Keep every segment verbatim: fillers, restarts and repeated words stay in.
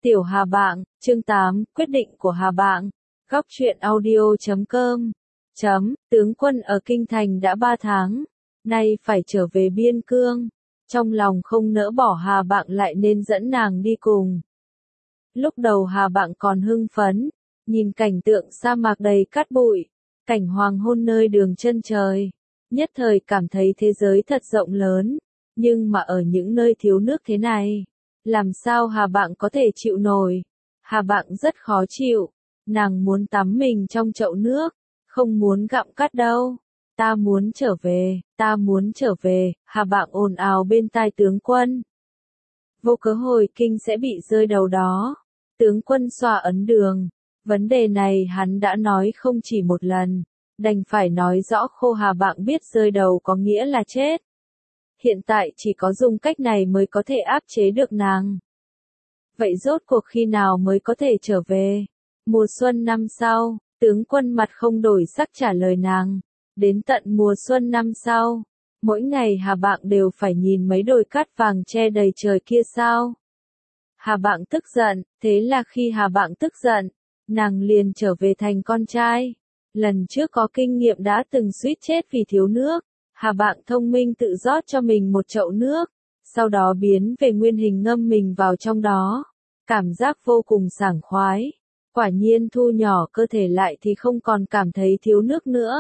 Tiểu Hà Bạng, chương tám, quyết định của Hà Bạng. Góc truyện audio chấm com. Chấm, tướng quân ở Kinh Thành đã ba tháng, nay phải trở về biên cương. Trong lòng không nỡ bỏ Hà Bạng lại nên dẫn nàng đi cùng. Lúc đầu Hà Bạng còn hưng phấn, nhìn cảnh tượng sa mạc đầy cát bụi, cảnh hoàng hôn nơi đường chân trời. Nhất thời cảm thấy thế giới thật rộng lớn, nhưng mà ở những nơi thiếu nước thế này, làm sao Hà Bạng có thể chịu nổi? Hà Bạng rất khó chịu, nàng muốn tắm mình trong chậu nước, không muốn gặm cát đâu. Ta muốn trở về, ta muốn trở về, Hà Bạng ồn ào bên tai tướng quân. Vô cớ hồi kinh sẽ bị rơi đầu đó. Tướng quân xoa ấn đường, vấn đề này hắn đã nói không chỉ một lần, đành phải nói rõ khô Hà Bạng biết rơi đầu có nghĩa là chết. Hiện tại chỉ có dùng cách này mới có thể áp chế được nàng. Vậy rốt cuộc khi nào mới có thể trở về? Mùa xuân năm sau, tướng quân mặt không đổi sắc trả lời nàng. Đến tận mùa xuân năm sau, mỗi ngày Hà Bạng đều phải nhìn mấy đồi cát vàng che đầy trời kia sao? Hà Bạng tức giận, thế là khi Hà Bạng tức giận, nàng liền trở về thành con trai. Lần trước có kinh nghiệm đã từng suýt chết vì thiếu nước. Hà Bạng thông minh tự rót cho mình một chậu nước, sau đó biến về nguyên hình ngâm mình vào trong đó. Cảm giác vô cùng sảng khoái. Quả nhiên thu nhỏ cơ thể lại thì không còn cảm thấy thiếu nước nữa.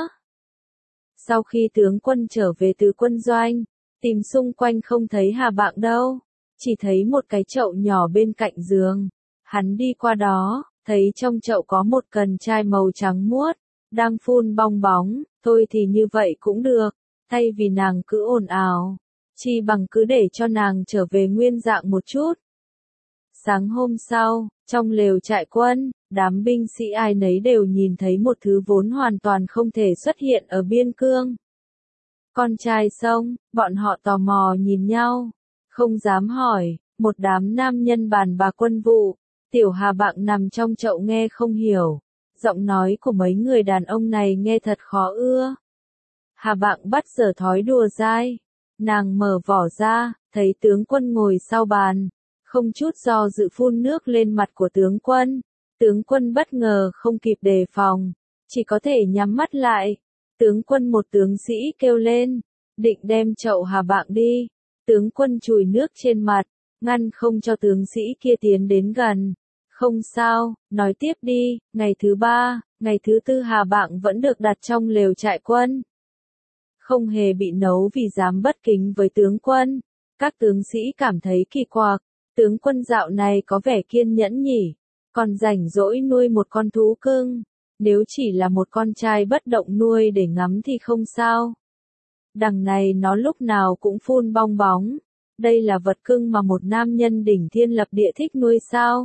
Sau khi tướng quân trở về từ quân doanh, tìm xung quanh không thấy Hà Bạng đâu, chỉ thấy một cái chậu nhỏ bên cạnh giường. Hắn đi qua đó, thấy trong chậu có một cần chai màu trắng muốt, đang phun bong bóng, thôi thì như vậy cũng được. Thay vì nàng cứ ồn ào, chi bằng cứ để cho nàng trở về nguyên dạng một chút. Sáng hôm sau, trong lều trại quân, đám binh sĩ ai nấy đều nhìn thấy một thứ vốn hoàn toàn không thể xuất hiện ở biên cương. Con trai sông, bọn họ tò mò nhìn nhau, không dám hỏi, một đám nam nhân bàn bà quân vụ. Tiểu Hà Bạng nằm trong chậu nghe không hiểu, giọng nói của mấy người đàn ông này nghe thật khó ưa. Hà Bạng bắt dở thói đùa dai, nàng mở vỏ ra, thấy tướng quân ngồi sau bàn, không chút do dự phun nước lên mặt của tướng quân. Tướng quân bất ngờ không kịp đề phòng, chỉ có thể nhắm mắt lại. Tướng quân một tướng sĩ kêu lên, định đem chậu Hà Bạng đi. Tướng quân chùi nước trên mặt, ngăn không cho tướng sĩ kia tiến đến gần. Không sao, nói tiếp đi. Ngày thứ ba, ngày thứ tư Hà Bạng vẫn được đặt trong lều trại quân. Không hề bị nấu vì dám bất kính với tướng quân. Các tướng sĩ cảm thấy kỳ quặc, tướng quân dạo này có vẻ kiên nhẫn nhỉ, còn rảnh rỗi nuôi một con thú cưng. Nếu chỉ là một con trai bất động nuôi để ngắm thì không sao. Đằng này nó lúc nào cũng phun bong bóng. Đây là vật cưng mà một nam nhân đỉnh thiên lập địa thích nuôi sao?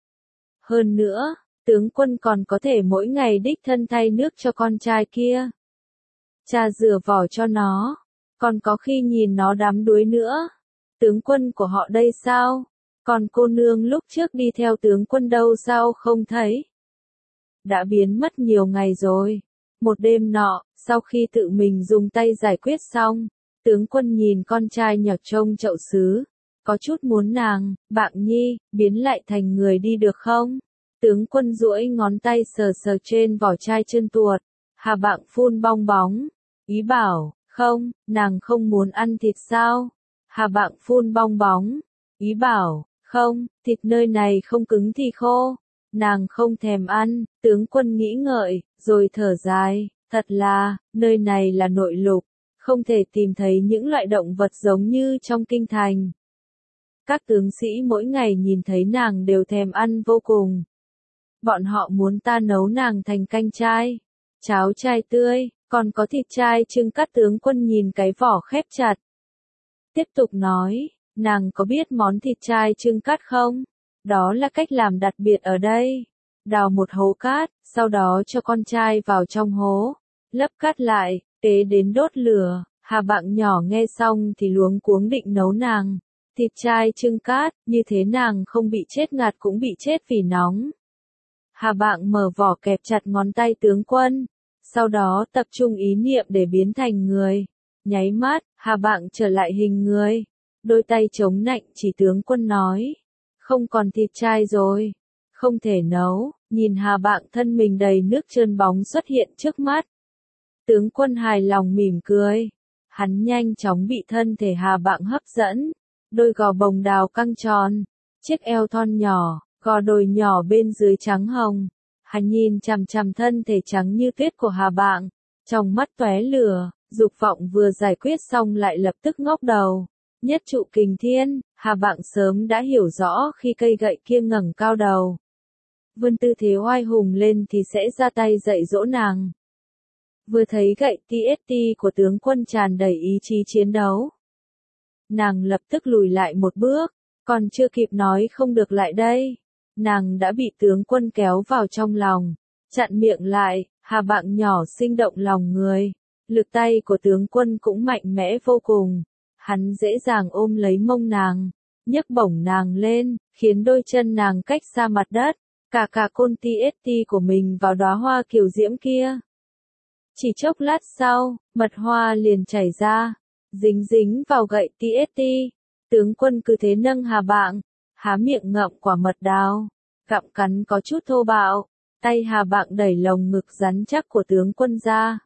Hơn nữa, tướng quân còn có thể mỗi ngày đích thân thay nước cho con trai kia. Cha rửa vỏ cho nó, còn có khi nhìn nó đắm đuối nữa. Tướng quân của họ đây sao? Còn cô nương lúc trước đi theo tướng quân đâu sao không thấy? Đã biến mất nhiều ngày rồi. Một đêm nọ, sau khi tự mình dùng tay giải quyết xong, tướng quân nhìn con trai nhỏ trông chậu sứ, có chút muốn nàng, Bạng nhi, biến lại thành người đi được không? Tướng quân duỗi ngón tay sờ sờ trên vỏ chai chân tuột. Hà Bạng phun bong bóng, ý bảo, không, nàng không muốn ăn thịt sao? Hà Bạng phun bong bóng, ý bảo, không, thịt nơi này không cứng thì khô. Nàng không thèm ăn. Tướng quân nghĩ ngợi, rồi thở dài, thật là, nơi này là nội lục, không thể tìm thấy những loại động vật giống như trong kinh thành. Các tướng sĩ mỗi ngày nhìn thấy nàng đều thèm ăn vô cùng. Bọn họ muốn ta nấu nàng thành canh trai, cháo trai tươi, còn có thịt trai trưng cắt. Tướng quân nhìn cái vỏ khép chặt, tiếp tục nói, nàng có biết món thịt trai trưng cắt không? Đó là cách làm đặc biệt ở đây. Đào một hố cát, sau đó cho con trai vào trong hố, lấp cát lại, kế đến đốt lửa. Hà Bạng nhỏ nghe xong thì luống cuống định nấu nàng thịt trai trưng cát, như thế nàng không bị chết ngạt cũng bị chết vì nóng. Hà Bạng mở vỏ kẹp chặt ngón tay tướng quân, sau đó tập trung ý niệm để biến thành người. Nháy mắt, Hà Bạng trở lại hình người, đôi tay chống nạnh chỉ tướng quân nói, Không còn thịt trai rồi. Không thể nấu, nhìn Hà Bạng thân mình đầy nước trơn bóng xuất hiện trước mắt. Tướng quân hài lòng mỉm cười. Hắn nhanh chóng bị thân thể Hà Bạng hấp dẫn. Đôi gò bồng đào căng tròn. Chiếc eo thon nhỏ, gò đồi nhỏ bên dưới trắng hồng. Hắn nhìn chằm chằm thân thể trắng như tuyết của Hà Bạng. Trong mắt tóe lửa, dục vọng vừa giải quyết xong lại lập tức ngóc đầu. Nhất trụ kình thiên, Hà Bạng sớm đã hiểu rõ khi cây gậy kia ngẩng cao đầu. Vươn tư thế oai hùng lên thì sẽ ra tay dạy dỗ nàng. Vừa thấy gậy tê ét tê của tướng quân tràn đầy ý chí chiến đấu. Nàng lập tức lùi lại một bước, còn chưa kịp nói không được lại đây. Nàng đã bị tướng quân kéo vào trong lòng, chặn miệng lại. Hà Bạng nhỏ sinh động lòng người. Lực tay của tướng quân cũng mạnh mẽ vô cùng. Hắn dễ dàng ôm lấy mông nàng, nhấc bổng nàng lên, khiến đôi chân nàng cách xa mặt đất, cả cả côn tê ét tê của mình vào đóa hoa kiều diễm kia. Chỉ chốc lát sau, mật hoa liền chảy ra, dính dính vào gậy tê ét tê. Tướng quân cứ thế nâng Hà Bạng, há miệng ngậm quả mật đào, gặm cắn có chút thô bạo. Tay Hà Bạng đẩy lồng ngực rắn chắc của tướng quân ra.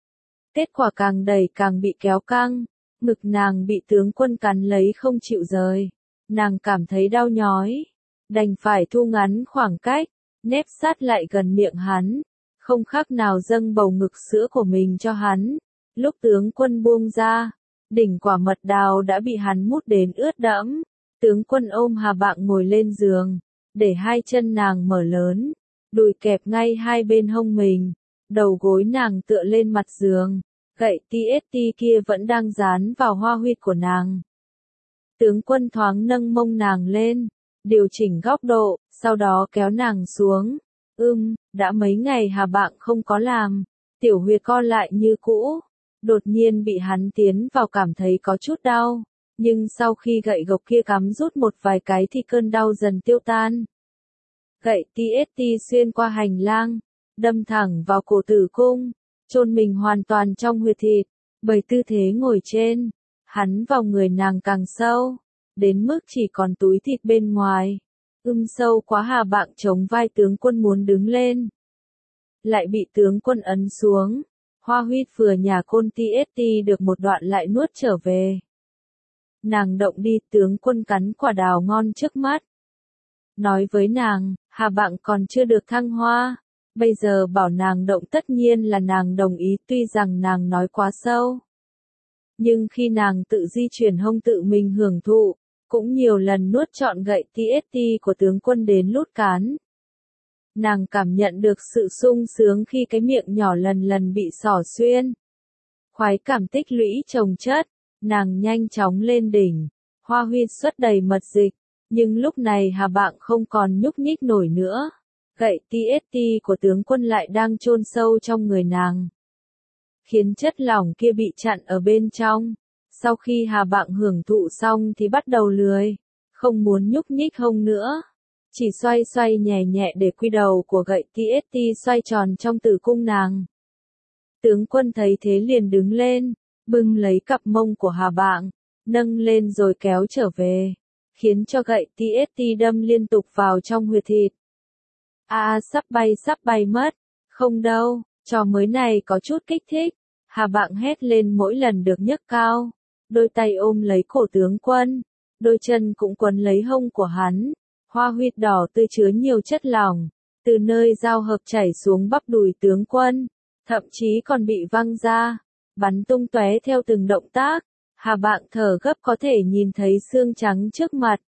Kết quả càng đẩy càng bị kéo căng, ngực nàng bị tướng quân cắn lấy không chịu rời. Nàng cảm thấy đau nhói, đành phải thu ngắn khoảng cách, nép sát lại gần miệng hắn, không khác nào dâng bầu ngực sữa của mình cho hắn. Lúc tướng quân buông ra, đỉnh quả mật đào đã bị hắn mút đến ướt đẫm. Tướng quân ôm Hà Bạng ngồi lên giường, để hai chân nàng mở lớn. Đùi kẹp ngay hai bên hông mình, đầu gối nàng tựa lên mặt giường, gậy tê ét tê kia vẫn đang dán vào hoa huyệt của nàng. Tướng quân thoáng nâng mông nàng lên, điều chỉnh góc độ, sau đó kéo nàng xuống. Ưm, đã mấy ngày Hà Bạng không có làm, tiểu huyệt co lại như cũ. Đột nhiên bị hắn tiến vào cảm thấy có chút đau, nhưng sau khi gậy gộc kia cắm rút một vài cái thì cơn đau dần tiêu tan. Gậy tê ét tê xuyên qua hành lang, đâm thẳng vào cổ tử cung, chôn mình hoàn toàn trong huyệt thịt. Bởi tư thế ngồi trên, hắn vào người nàng càng sâu, đến mức chỉ còn túi thịt bên ngoài. Ưm sâu quá. Hà Bạng chống vai tướng quân muốn đứng lên, lại bị tướng quân ấn xuống. Hoa huyết vừa nhà côn tê ét tê được một đoạn lại nuốt trở về. Nàng động đi, tướng quân cắn quả đào ngon trước mắt. Nói với nàng, Hà Bạng còn chưa được thăng hoa, bây giờ bảo nàng động tất nhiên là nàng đồng ý, tuy rằng nàng nói quá sâu. Nhưng khi nàng tự di chuyển hông tự mình hưởng thụ, cũng nhiều lần nuốt trọn gậy tê ét tê của tướng quân đến lút cán. Nàng cảm nhận được sự sung sướng khi cái miệng nhỏ lần lần bị xỏ xuyên. Khoái cảm tích lũy chồng chất, nàng nhanh chóng lên đỉnh, hoa huyết xuất đầy mật dịch. Nhưng lúc này Hà Bạng không còn nhúc nhích nổi nữa. Gậy tê ét tê của tướng quân lại đang chôn sâu trong người nàng, khiến chất lỏng kia bị chặn ở bên trong. Sau khi Hà Bạng hưởng thụ xong thì bắt đầu lười, không muốn nhúc nhích hông nữa. Chỉ xoay xoay nhẹ nhẹ để quy đầu của gậy tê ét tê xoay tròn trong tử cung nàng. Tướng quân thấy thế liền đứng lên, bưng lấy cặp mông của Hà Bạng, nâng lên rồi kéo trở về, khiến cho gậy tê ét tê đâm liên tục vào trong huyệt thịt. A à, sắp bay sắp bay mất. Không đâu, trò mới này có chút kích thích. Hà Bạng hét lên mỗi lần được nhấc cao. Đôi tay ôm lấy cổ tướng quân, đôi chân cũng quấn lấy hông của hắn. Hoa huyệt đỏ tươi chứa nhiều chất lỏng, từ nơi giao hợp chảy xuống bắp đùi tướng quân, thậm chí còn bị văng ra, bắn tung tóe theo từng động tác. Hà Bạng thở gấp có thể nhìn thấy xương trắng trước mặt,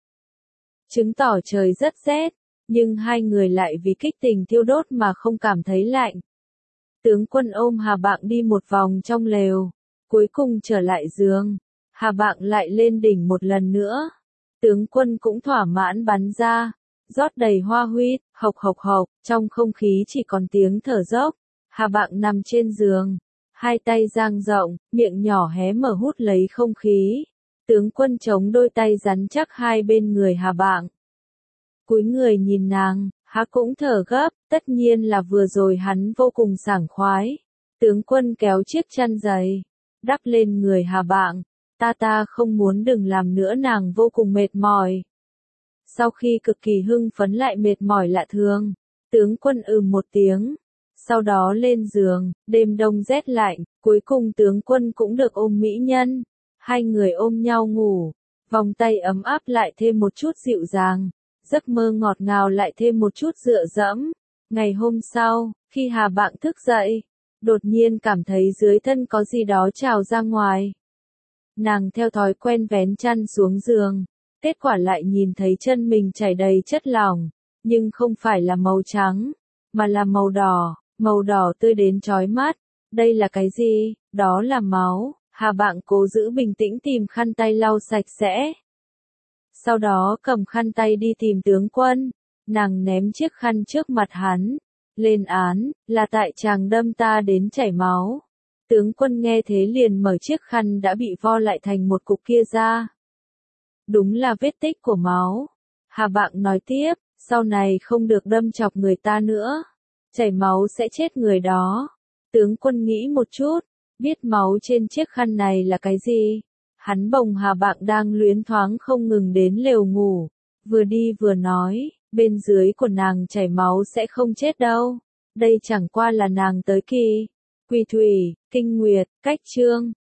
chứng tỏ trời rất rét, nhưng hai người lại vì kích tình thiêu đốt mà không cảm thấy lạnh. Tướng quân ôm Hà Bạng đi một vòng trong lều, cuối cùng trở lại giường. Hà Bạng lại lên đỉnh một lần nữa. Tướng quân cũng thỏa mãn bắn ra, rót đầy hoa huyết, hộc hộc hộc, trong không khí chỉ còn tiếng thở dốc. Hà Bạng nằm trên giường, hai tay dang rộng, miệng nhỏ hé mở hút lấy không khí. Tướng quân chống đôi tay rắn chắc hai bên người Hà Bạng, cúi người nhìn nàng, há cũng thở gấp, tất nhiên là vừa rồi hắn vô cùng sảng khoái. Tướng quân kéo chiếc chăn dày, đắp lên người Hà Bạng. Ta ta không muốn đừng làm nữa, nàng vô cùng mệt mỏi. Sau khi cực kỳ hưng phấn lại mệt mỏi lạ thường, tướng quân ừ một tiếng, sau đó lên giường, đêm đông rét lạnh, cuối cùng tướng quân cũng được ôm mỹ nhân, hai người ôm nhau ngủ, vòng tay ấm áp lại thêm một chút dịu dàng, giấc mơ ngọt ngào lại thêm một chút dựa dẫm. Ngày hôm sau, khi Hà Bạng thức dậy, đột nhiên cảm thấy dưới thân có gì đó trào ra ngoài. Nàng theo thói quen vén chăn xuống giường, kết quả lại nhìn thấy chân mình chảy đầy chất lỏng, nhưng không phải là màu trắng, mà là màu đỏ, màu đỏ tươi đến chói mắt. Đây là cái gì? Đó là máu. Hà Bạng cố giữ bình tĩnh tìm khăn tay lau sạch sẽ. Sau đó cầm khăn tay đi tìm tướng quân, nàng ném chiếc khăn trước mặt hắn, lên án, là tại chàng đâm ta đến chảy máu. Tướng quân nghe thế liền mở chiếc khăn đã bị vo lại thành một cục kia ra. Đúng là vết tích của máu. Hà Bạng nói tiếp, sau này không được đâm chọc người ta nữa, chảy máu sẽ chết người đó. Tướng quân nghĩ một chút, biết máu trên chiếc khăn này là cái gì? Hắn bồng Hà Bạng đang luyến thoáng không ngừng đến lều ngủ, vừa đi vừa nói, bên dưới của nàng chảy máu sẽ không chết đâu. Đây chẳng qua là nàng tới kỳ, quỳ thủy, kinh nguyệt, cách chương.